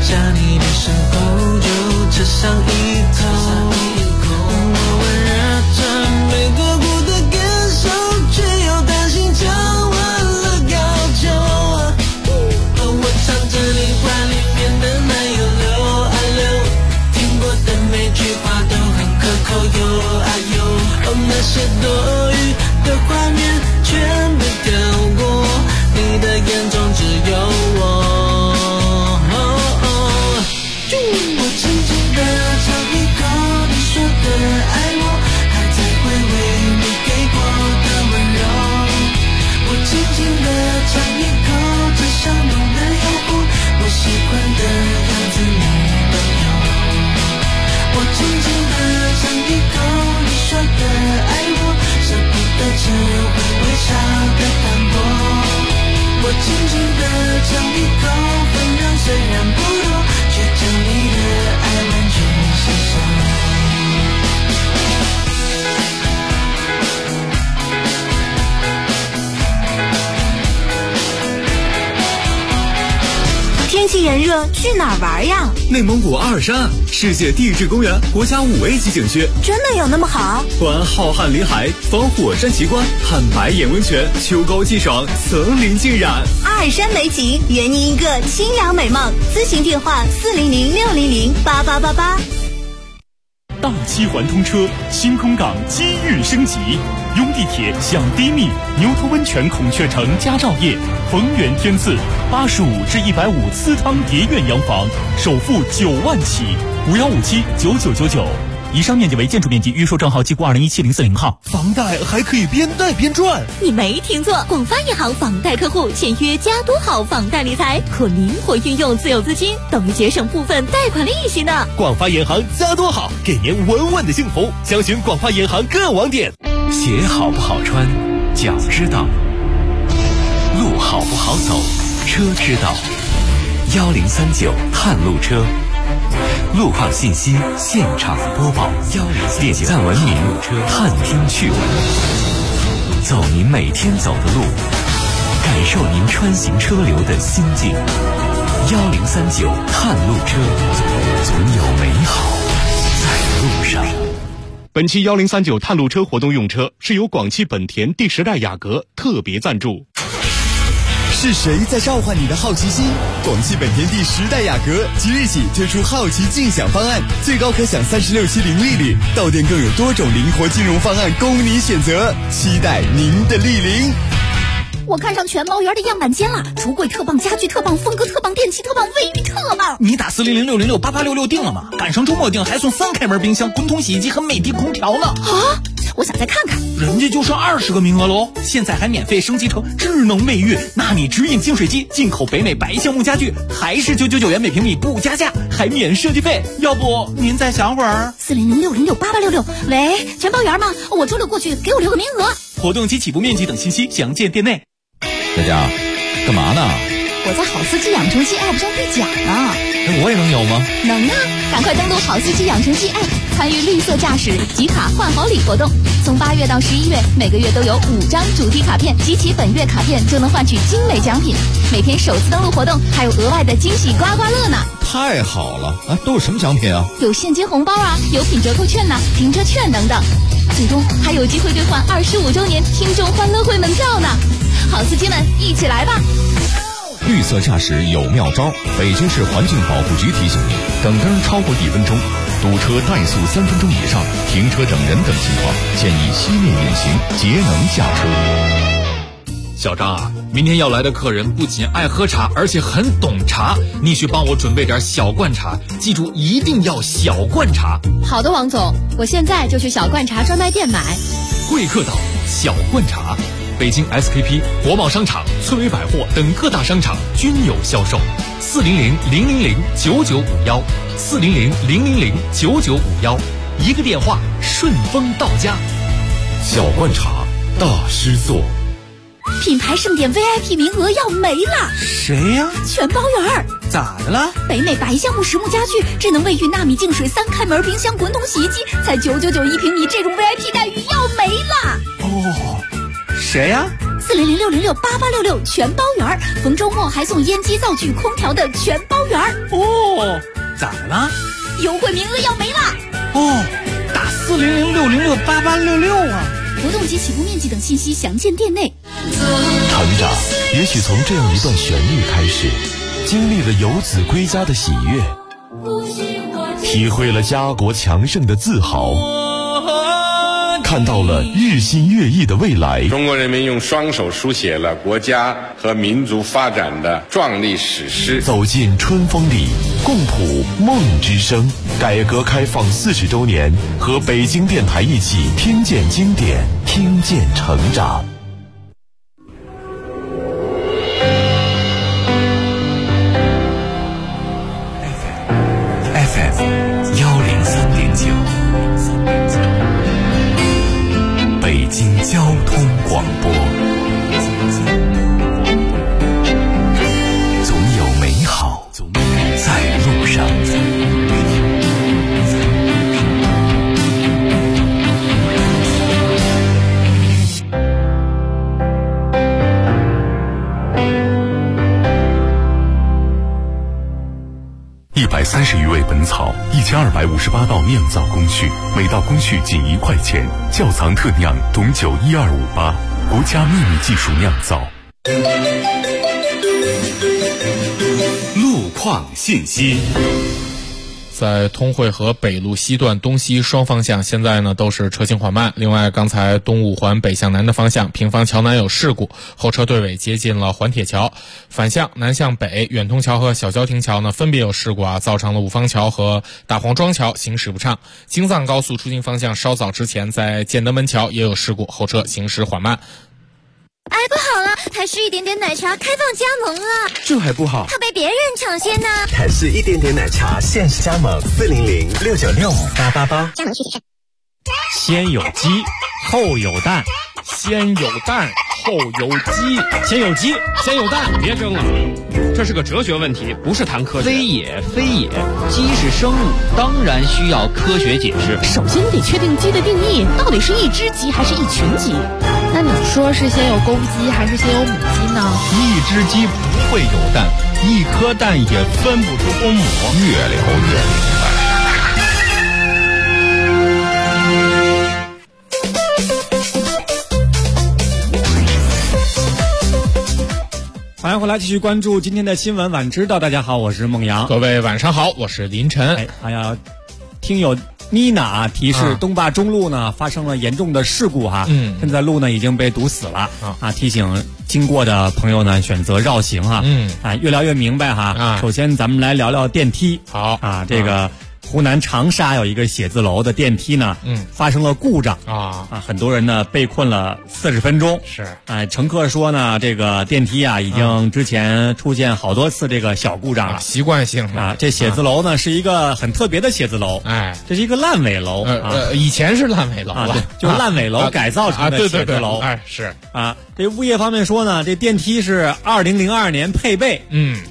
的爱我，舍不得只会微笑的淡薄。我轻轻地将你口分量虽然不多，却将你的爱完全吸收。 天气炎热，去哪儿玩呀？ 内蒙古阿尔山，世界地质公园国家5A 级景区， 真的有那么好？ 环浩瀚林海，访火山奇观，看白眼温泉，秋高气爽，层林尽染。 阿尔山美景，圆你一个清凉美梦。咨询电话400-600-8888。 大七环通车，新空港机遇升级，拥地铁享低密，牛头温泉孔雀城佳兆业，逢源天赐，85至150私汤叠院洋房，首付9万起，51579999。以上面积为建筑面积，预售证号记户2017-040号。 房贷还可以边贷边赚， 你没听错，广发银行房贷客户签约加多好房贷理财，可灵活运用自有资金，等于节省部分贷款利息呢。 广发银行加多好，给您稳稳的幸福。详询广发银行各网点。 鞋好不好穿，脚知道；路好不好走，车知道。1039探路车。路况信息现场播报，点赞文明，探听趣闻，走您每天走的路，感受您穿行车流的心境。1039探路车，总有美好在路上。 本期1039探路车活动用车是由广汽本田第10代雅阁特别赞助。 是谁在召唤你的好奇心？广汽本田第10代雅阁即日起推出好奇竞享方案，最高可享36期零利率，到店更有多种灵活金融方案供你选择，期待您的莅临。 我看上全包园的样板间了，橱柜特棒，家具特棒，风格特棒，电器特棒，卫浴特棒。 你打400-606-8866订了吗？赶上周末订还送3开门冰箱、滚筒洗衣机和美的空调呢。 啊！我想再看看。 人家就剩20个名额喽，现在还免费升级成智能卫浴，纳米直饮净水机，进口北美白橡木家具，还是999元每平米不加价，还免设计费。要不您再想会儿 ？400-606-8866。喂，全包园吗？我周六过去，给我留个名额。 活动及起步面积等信息详见店内。 佳佳，干嘛呢？ 我在好司机养成系 App 上兑奖呢。 那我也能有吗？ 能啊！赶快登录好司机养成系 App， 参与绿色驾驶集卡换好礼活动。从8月到11月，每个月都有5张主题卡片，集齐本月卡片就能换取精美奖品。每天首次登录活动还有额外的惊喜刮刮乐呢！ 太好了啊！都有什么奖品啊？ 有现金红包啊，有品折扣券呐、停车券等等。最终还有机会兑换25周年听众欢乐会门票呢！好司机们，一起来吧！ 绿色驾驶有妙招，北京市环境保护局提醒您：等灯超过1分钟，堵车怠速3分钟以上，停车等人等情况，建议熄灭引擎，节能下车。 小张啊，明天要来的客人不仅爱喝茶，而且很懂茶，你去帮我准备点小罐茶，记住一定要小罐茶。 好的，王总，我现在就去小罐茶专卖店买。 贵客岛小罐茶，北京 SKP、国贸商场、村委百货等各大商场均有销售。400-000-9951 400-000-9951，一个电话顺丰到家。 小罐茶大师做。 品牌盛典 VIP 名额要没了。 谁呀？ 全包园。 咋的了？ 北美白橡木实木家具、智能卫浴、纳米净水、3开门冰箱、滚筒洗衣机，才999一平米，这种 VIP 待遇要没了。 哦，谁呀 ？400-606-8866全包园，逢周末还送烟机、灶具、空调的全包园。 哦，咋的了？ 优惠名额要没了。 哦，打400-606-8866啊！ 活动及起步面积等信息详见店内。 成长也许从这样一段旋律开始，经历了游子归家的喜悦，体会了家国强盛的自豪，看到了日新月异的未来。 中国人民用双手书写了国家和民族发展的壮丽史诗。 走进春风里，共谱梦之声。改革开放40周年，和北京电台一起听见经典，听见成长。 FM 103.9。 交通广播，总有美好在路上。 130余味本草，1258道酿造工序，每道工序仅1块钱。窖藏特酿董酒12588，国家秘密技术酿造。 路况信息。 在通惠河北路西段东西双方向，现在呢都是车行缓慢。另外，刚才东五环北向南的方向，平房桥南有事故，后车队尾接近了环铁桥。反向南向北，远通桥和小交亭桥呢分别有事故造成了五方桥和大黄庄桥行驶不畅。京藏高速出京方向稍早之前，在建德门桥也有事故，后车行驶缓慢。 哎，不好了，台式一点点奶茶开放加盟了， 这还不好， 怕被别人抢先呢。 台式一点点奶茶限时加盟，400-696-5888。 加盟具体看。 先有鸡，后有蛋， 先有蛋，后有鸡， 先有鸡，先有蛋。 别争了，这是个哲学问题，不是谈科学。 非也，非也，鸡是生物，当然需要科学解释。 首先得确定鸡的定义，到底是一只鸡还是一群鸡？ 那你说是先有公鸡还是先有母鸡呢？ 一只鸡不会有蛋，一颗蛋也分不出公母。 越聊越明白。 欢迎回来，继续关注今天的新闻晚知道。大家好，我是孟阳。 各位晚上好，我是林晨。 哎呀，听友妮娜提示，东坝中路呢发生了严重的事故哈，现在路呢已经被堵死了提醒经过的朋友呢选择绕行哈，越聊越明白哈。首先咱们来聊聊电梯。 好这个湖南长沙有一个写字楼的电梯呢，发生了故障很多人呢被困了40分钟。 是， 乘客说呢，这个电梯已经之前出现好多次这个小故障了， 习惯性的这写字楼呢是一个很特别的写字楼，这是一个烂尾楼以前是烂尾楼了， 就是烂尾楼改造成的写字楼。 是这物业方面说呢，这电梯是2002年配备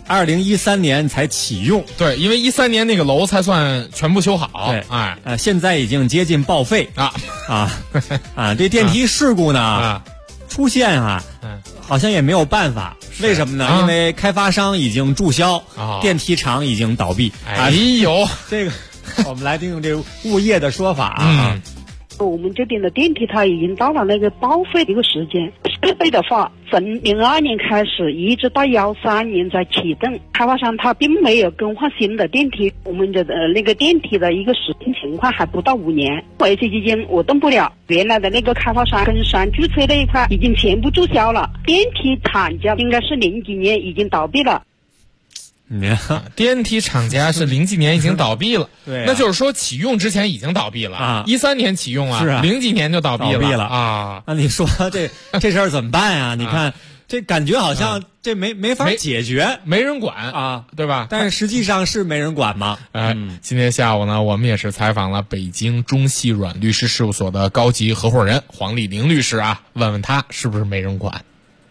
，2013年才启用。 对，因为13年那个楼才算全部修好。 对，现在已经接近报废这电梯事故呢出现好像也没有办法。为什么呢？因为开发商已经注销，电梯厂已经倒闭。 哎呦， 这个我们来听听这个物业的说法我们这边的电梯它已经到了那个报废的一个时间，设备的话从02年开始一直到13年才启动，开发商他并没有更换新的电梯，我们的那个电梯的一个实行情况还不到5年，维修期间我动不了，原来的那个开发商工商注册那一块已经全部注销了，电梯厂家应该是00几年已经倒闭了。 电梯厂家是00几年已经倒闭了， 对， 那就是说启用之前已经倒闭了13年启用是 0几年就倒闭了那你说这事儿怎么办你看这感觉好像这没法解决， 没人管对吧？ 但是实际上是没人管吗？ 今天下午呢，我们也是采访了北京中细软律师事务所的高级合伙人黄丽玲律师问问他是不是没人管。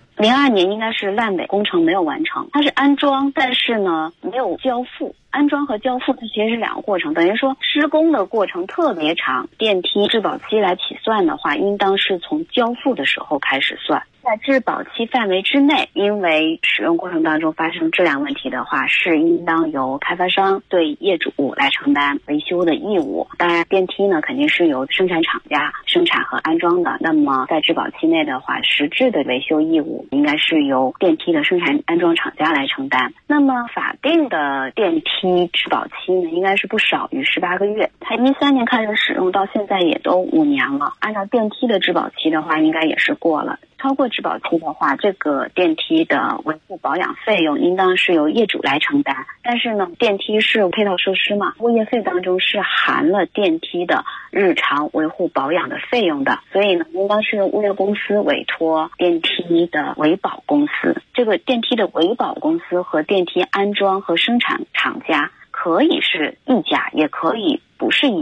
02年应该是烂尾工程没有完成，它是安装，但是呢没有交付。安装和交付它其实是2个过程，等于说施工的过程特别长。电梯质保期来起算的话，应当是从交付的时候开始算。在质保期范围之内，因为使用过程当中发生质量问题的话，是应当由开发商对业主来承担维修的义务。当然电梯呢肯定是由生产厂家生产和安装的，那么在质保期内的话，实质的维修义务应该是由电梯的生产安装厂家来承担。那么法定的电梯质保期呢应该是不少于18个月，它13年开始使用到现在也都5年了，按照电梯的质保期的话应该也是过了。超过质保期的话，这个电梯的维护保养费用应当是由业主来承担。但是呢，电梯是配套设施嘛，物业费当中是含了电梯的日常维护保养的费用的，所以呢，应当是由物业公司委托电梯的维保公司。这个电梯的维保公司和电梯安装和生产厂家可以是一家，也可以不是一家。它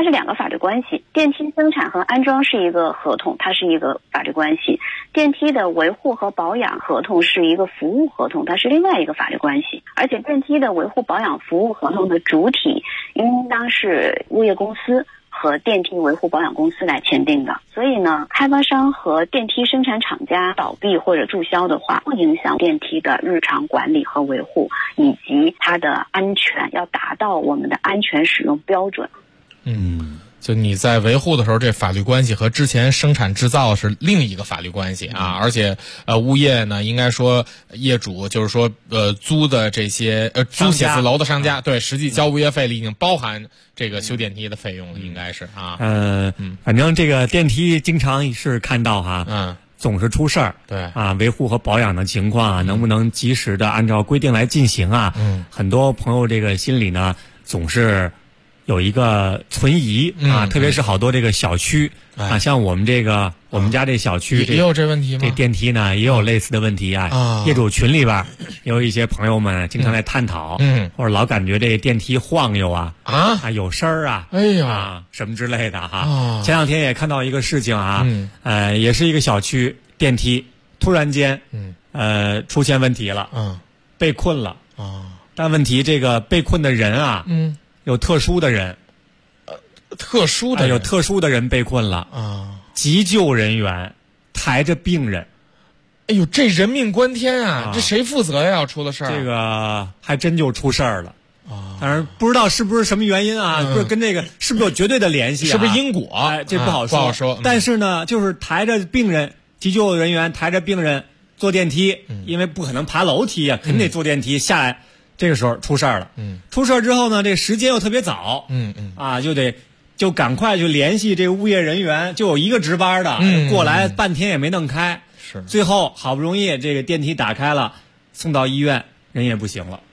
它是两个法律关系。电梯生产和安装是一个合同，它是一个法律关系；电梯的维护和保养合同是一个服务合同，它是另外一个法律关系。而且电梯的维护保养服务合同的主体应当是物业公司和电梯维护保养公司来签订的。所以呢，开发商和电梯生产厂家倒闭或者注销的话，不影响电梯的日常管理和维护，以及它的安全，要达到我们的安全使用标准。 就你在维护的时候，这法律关系和之前生产制造是另一个法律关系啊。而且物业呢，应该说业主就是说租的这些租写字楼的商家，对，实际交物业费里已经包含这个修电梯的费用了，应该是啊。 反正这个电梯经常是看到哈，总是出事儿， 对啊，维护和保养的情况啊，能不能及时的按照规定来进行啊？很多朋友这个心里呢，总是有一个存疑啊，特别是好多这个小区啊，像我们家这小区也有这问题吗？ 这电梯呢也有类似的问题啊。业主群里边也有一些朋友们经常在探讨，或者老感觉这电梯晃悠啊，有声儿啊， 哎呀， 什么之类的哈。前两天也看到一个事情啊，也是一个小区电梯突然间出现问题了，被困了但问题这个被困的人啊，有特殊的人，有特殊的人被困了急救人员抬着病人， 哎呦，这人命关天啊！这谁负责呀？要出了事儿， 这个还真就出事儿了当然不知道是不是什么原因啊，不是跟这个是不是有绝对的联系是不是因果？ 这不好说。但是呢，就是抬着病人，急救人员抬着病人坐电梯，因为不可能爬楼梯啊，肯定得坐电梯下来。这个时候出事儿了，出事儿之后呢，这时间又特别早，就赶快就联系这个物业人员，就有一个值班的过来，半天也没弄开，最后好不容易这个电梯打开了，送到医院，人也不行了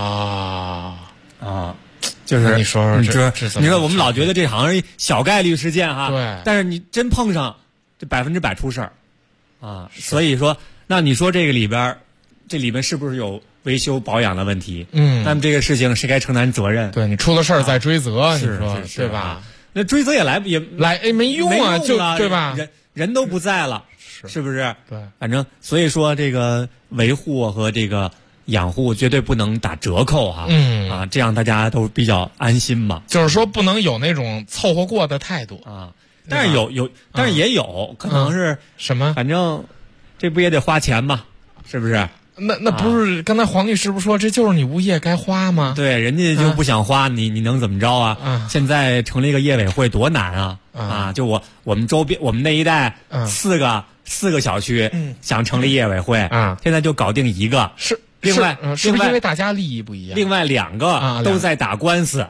就是你说我们老觉得这好像是小概率事件哈， 对， 但是你真碰上，这100%出事儿所以说，那你说这里边是不是有维修保养的问题？那么这个事情谁该承担责任？ 对，你出了事儿再追责，你说对吧？ 那追责也没用啊，就对吧？ 人都不在了，是不是？ 对， 反正所以说这个维护和这个养护绝对不能打折扣这样大家都比较安心嘛。 就是说不能有那种凑合过的态度但是但是也有可能是什么？ 反正这不也得花钱嘛，是不是？ 那不是刚才黄律师不说这就是你物业该花吗？ 对，人家就不想花，你能怎么着啊？现在成立一个业委会多难就我们周边我们那一带四个小区想成立业委会现在就搞定一个， 是另外是不是因为大家利益不一样？ 另外2个都在打官司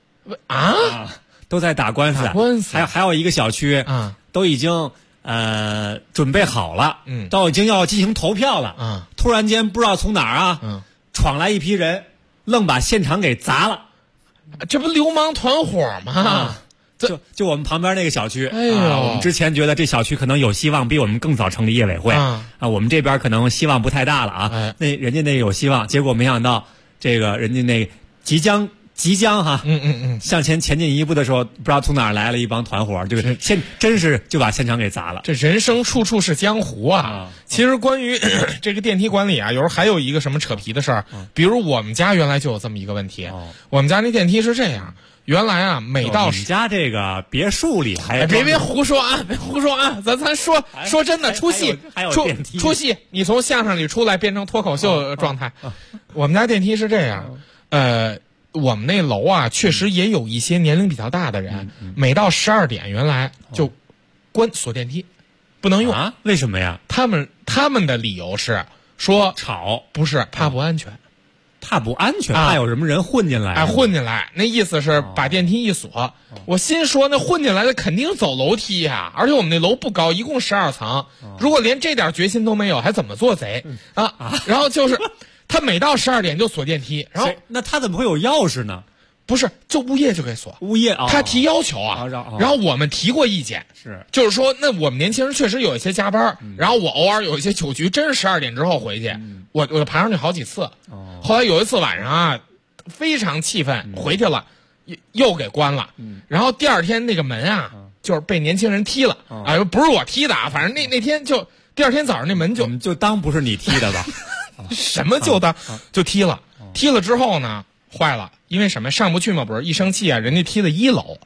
都在打官司，还有一个小区都已经准备好了，都已经要进行投票了突然间不知道从哪儿闯来一批人，愣把现场给砸了， 这不流氓团伙吗？ 就我们旁边那个小区， 我们之前觉得这小区可能有希望比我们更早成立业委会我们这边可能希望不太大了那人家那有希望，结果没想到这个人家那即将向前进一步的时候，不知道从哪儿来了一帮团伙，真是就把现场给砸了。 这人生处处是江湖其实关于这个电梯管理有时候还有一个什么扯皮的事儿，比如我们家原来就有这么一个问题我们家那电梯是这样，原来每到你们家这个别墅里还别胡说别胡说咱说真的，出戏出戏，你从相声里出来变成脱口秀状态。我们家电梯是这样，我们那楼确实也有一些年龄比较大的人，每到12点原来就锁电梯，不能用为什么呀？ 他们的理由是说吵， 不是怕不安全， 怕有什么人混进来混进来，那意思是把电梯一锁我心说那混进来的肯定走楼梯而且我们那楼不高，一共12层如果连这点决心都没有，还怎么做贼然后就是他每到12点就锁电梯，然后那他怎么会有钥匙呢？ 不是，就物业就给锁。 物业他提要求然后我们提过意见，就是说，那我们年轻人确实有一些加班，然后我偶尔有一些酒局，真是12点之后回去，我爬上去好几次。后来有一次晚上非常气愤，回去了， 又给关了。然后第二天那个门啊，就是被年轻人踢了啊，不是我踢的啊，反正那天就第二天早上那门就当不是你踢的吧？ 什么就当就踢了，踢了之后呢，坏了，因为什么上不去嘛，不是一生气啊，人家踢的1楼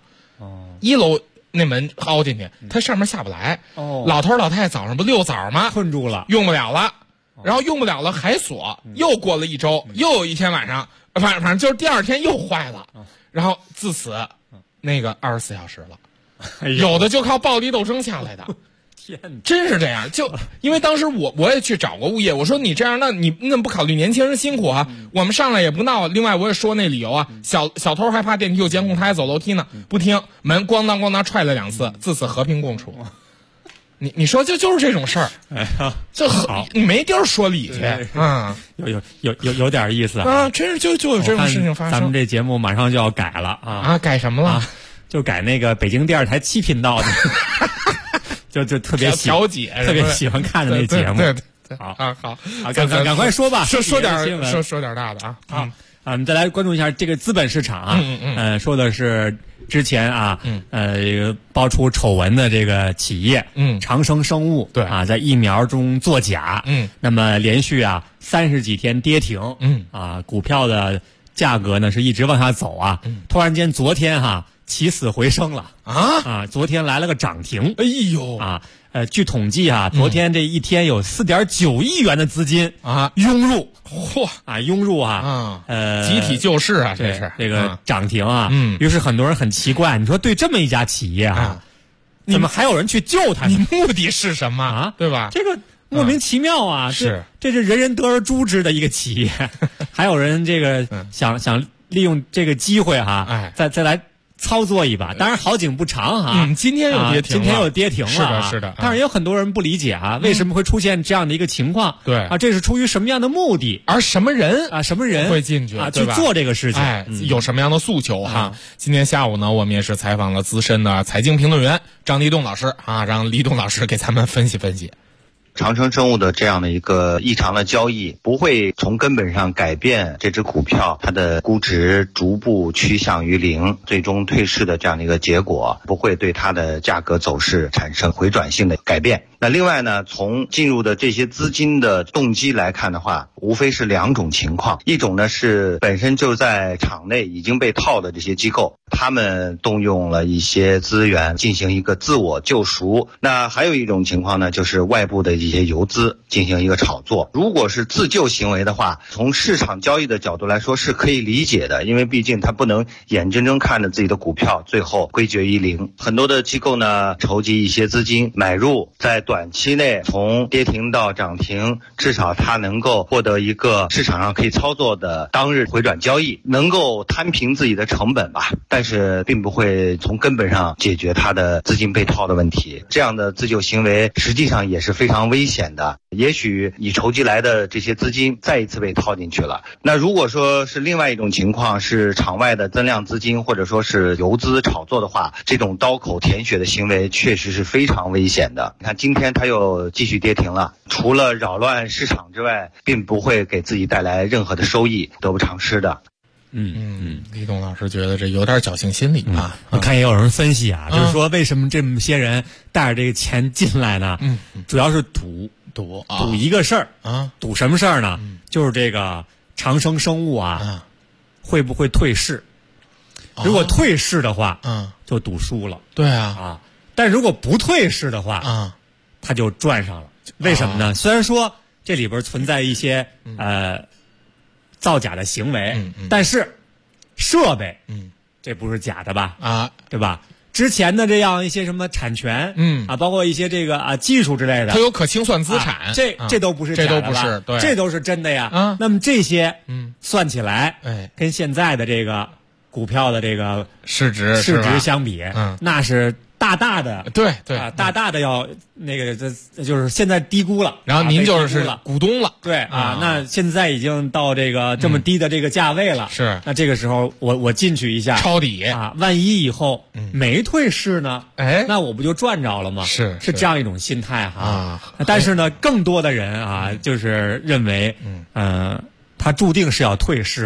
，1楼那门凹进去，他上面下不来。老头老太太早上不遛枣吗？ 困住了， 用不了了。然后用不了了还锁，又过了1周，又有一天晚上，反正就是第二天又坏了。然后自此，那个24小时了，有的就靠暴力斗争下来的。 天， 真是这样。就因为当时我也去找过物业，我说你这样，那你怎么不考虑年轻人辛苦啊？我们上来也不闹。另外我也说那理由啊，小偷害怕电梯有监控，他还走楼梯呢，不听，门咣当咣当踹了2次，自此和平共处。你说就是这种事儿， 哎呀， 这好，你没地儿说理去啊， 有点意思啊， 真是就有这种事情发生。 咱们这节目马上就要改了啊， 改什么了？ 就改那个北京电视台7频道的。就特别调解， 特别喜欢看的那节目。 对， 好，赶快说吧， 说点大的啊。 好，我们再来关注一下这个资本市场啊。说的是之前啊，爆出丑闻的这个企业，长生生物， 对啊，在疫苗中作假，那么连续30几天跌停，股票的价格呢是一直往下走啊，突然间昨天起死回生了昨天来了个涨停。 哎呦据统计昨天这一天有4.9亿元的资金涌入，涌入集体救市这是这个涨停于是很多人很奇怪，你说对这么一家企业怎么还有人去救它？ 你目的是什么对吧？ 这个莫名其妙是这是人人得而诛之的一个企业，还有人这个想利用这个机会再来操作一把。当然好景不长今天又跌停了， 今天又跌停了， 是的。 但是也有很多人不理解为什么会出现这样的一个情况？ 对这是出于什么样的目的？ 而什么人会进去去做这个事情？ 有什么样的诉求今天下午呢，我们也是采访了资深的财经评论员张立栋老师让立栋老师给咱们分析分析。 长生生物的这样的一个异常的交易不会从根本上改变这只股票它的估值逐步趋向于0，最终退市的这样的一个结果，不会对它的价格走势产生回转性的改变。那另外呢，从进入的这些资金的动机来看的话，无非是2种情况。一种呢是本身就在场内已经被套的这些机构，他们动用了一些资源进行一个自我救赎。那还有一种情况呢，就是外部的一些游资进行一个炒作。如果是自救行为的话，从市场交易的角度来说是可以理解的，因为毕竟他不能眼睁睁看着自己的股票最后归结于0。很多的机构呢筹集一些资金买入，在短期内从跌停到涨停，至少它能够获得一个市场上可以操作的当日回转交易，能够摊平自己的成本吧，但是并不会从根本上解决它的资金被套的问题。这样的自救行为实际上也是非常危险的，也许你筹集来的这些资金再一次被套进去了。那如果说是另外一种情况，是场外的增量资金或者说是游资炒作的话，这种刀口舔血的行为确实是非常危险的。你看今天它又继续跌停了，除了扰乱市场之外，并不会给自己带来任何的收益，得不偿失的。 李董老师觉得这有点侥幸心理我看也有人分析就是说为什么这么些人带着这个钱进来呢？主要是赌一个事儿赌什么事儿呢？就是这个长生生物会不会退市？如果退市的话就赌输了。 对但如果不退市的话他就赚上了。为什么呢？虽然说这里边存在一些造假的行为，但是设备这不是假的吧？对吧？之前的这样一些什么产权包括一些这个技术之类的， 它有可清算资产， 这都不是假的吧？ 这都不是，对， 这都是真的呀。那么这些算起来跟现在的这个股票的这个市值相比那是大的对大的要那个这就是现在低估了。 然后您就是股东了， 对那现在已经到这个这么低的这个价位了， 是那这个时候我进去一下抄底万一以后没退市呢？那我不就赚着了吗？ 是这样一种心态但是呢，更多的人就是认为他注定是要退市的。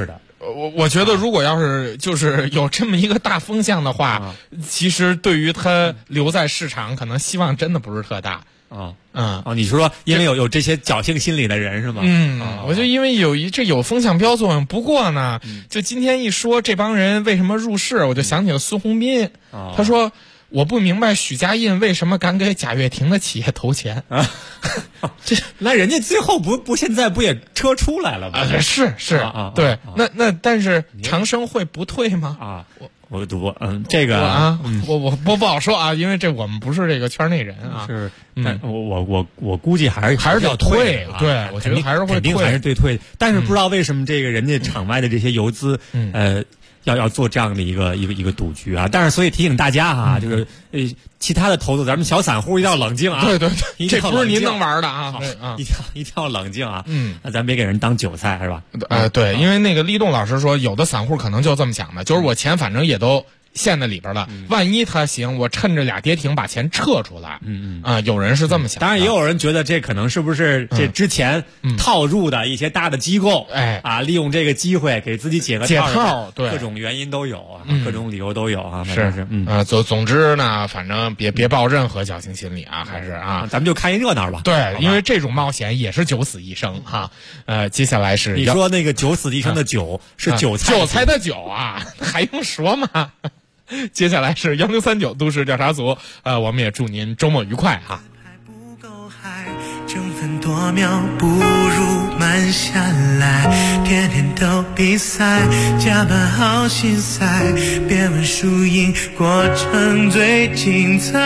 我觉得如果要是就是有这么一个大风向的话，其实对于他留在市场，可能希望真的不是特大。 你是说因为有这些侥幸心理的人是吗？ 我就因为有风向标作用。不过呢，就今天一说这帮人为什么入市，我就想起了孙宏斌，他说我不明白许家印为什么敢给贾跃亭的企业投钱那人家最后不现在不也车出来了吗？ 是对，那但是长生会不退吗？ 我这个我不好说啊，因为这我们不是这个圈内人啊。 是，但我估计还是得退，对，我觉得还是会退， 肯定还是退。但是不知道为什么这个人家场外的这些游资，要做这样的一个赌局啊。但是所以提醒大家哈，就是其他的投资，咱们小散户一定要冷静啊。 对，这不是您能玩的啊， 一定要冷静啊。那咱别给人当韭菜是吧？ 对，因为那个立栋老师说，有的散户可能就这么想的，就是我钱反正也都陷在里边了，万一他行，我趁着俩跌停把钱撤出来。有人是这么想， 当然也有人觉得这可能是不是这之前套入的一些大的机构，利用这个机会给自己解套，对，各种原因都有啊，各种理由都有啊， 总之呢，反正别抱任何侥幸心理啊，还是啊， 咱们就看一热闹吧。 对，因为这种冒险也是九死一生哈。接下来是你说那个九死一生的九是韭菜的韭啊，还用说吗？接下来是1039都市调查组，我们也祝您周末愉快哈。 争分夺秒不如慢下来，天天都比赛，加班好心塞，别问输赢，过程最精彩。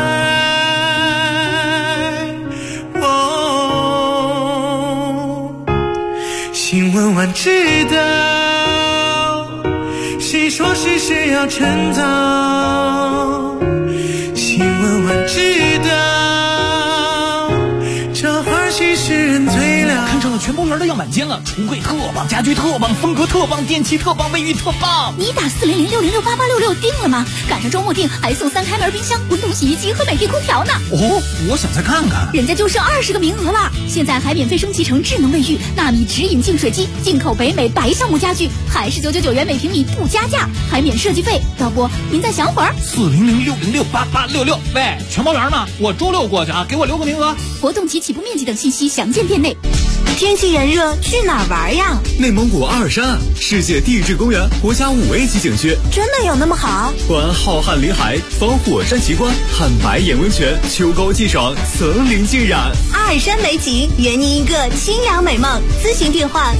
新闻晚知道，谁说谁是要趁早？新闻晚知道，这会儿谁是人最了？ 看上了全包园的样板间了，橱柜特棒，家具特棒，风格特棒，电器特棒，卫浴特棒。 你打400-606-8866定了吗？赶上周末定还送3开门冰箱、滚筒洗衣机和美的空调呢。 我想再看看。 人家就剩20个名额了，现在还免费升级成智能卫浴、纳米直饮净水机、进口北美白橡木家具，还是999元每平米不加价，还免设计费。要不您再想会儿 ？400-606-8866。喂，全包园吗？我周6过去啊，给我留个名额。 活动及起步面积等信息详见店内。 天气炎热，去哪儿玩呀？ 内蒙古阿尔山，世界地质公园国家5A 级景区。 真的有那么好？ 观浩瀚林海，访火山奇观，看白眼温泉，秋高气爽，层林尽染。 阿尔山美景，圆您一个清凉美梦。咨询电话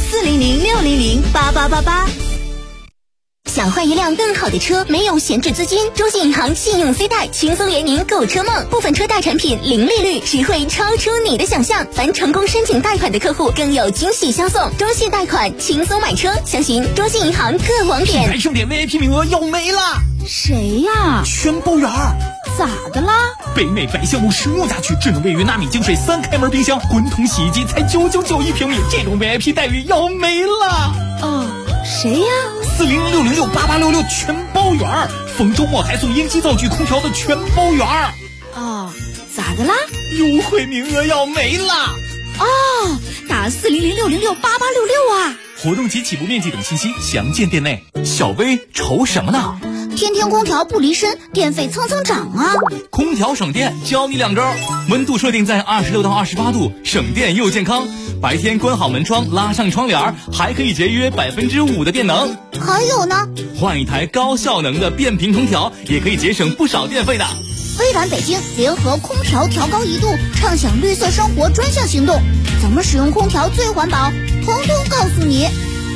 400-600-8888。 想换一辆更好的车，没有闲置资金，中信银行信用 C 贷轻松圆您购车梦，部分车贷产品零利率，实惠超出你的想象。凡成功申请贷款的客户更有惊喜相送，中信贷款轻松买车，详询中信银行各网点。 品牌盛典 VIP 名额要没了。 谁呀？ 全包园。 咋的啦？ 北美白橡木实木家具、智能卫浴、纳米净水、3开门冰箱、滚筒洗衣机才999一平米，这种 VIP 待遇要没了。 谁呀 ？400-606-8866全包园，逢周末还送烟机灶具空调的全包园。 咋的啦？ 优惠名额要没了。 打400-606-8866啊！ 活动及起步面积等信息详见店内。小薇愁什么呢？ 天天空调不离身，电费蹭蹭涨啊！ 空调省电，教你2招：温度设定在26到28度，省电又健康。白天关好门窗，拉上窗帘，还可以节约5%的电能。 还有呢？ 换一台高效能的变频空调，也可以节省不少电费的。 微软北京联合空调调高1度，畅享绿色生活专项行动，怎么使用空调最环保，通通告诉你。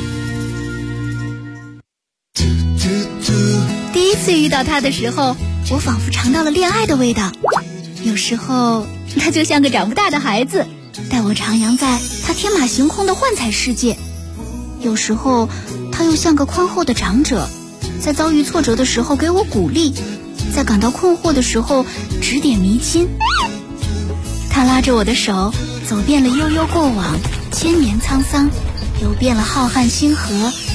第一次遇到他的时候，我仿佛尝到了恋爱的味道。有时候他就像个长不大的孩子，带我徜徉在他天马行空的幻彩世界。有时候他又像个宽厚的长者，在遭遇挫折的时候给我鼓励，在感到困惑的时候指点迷津。他拉着我的手，走遍了悠悠过往，千年沧桑，游遍了浩瀚星河，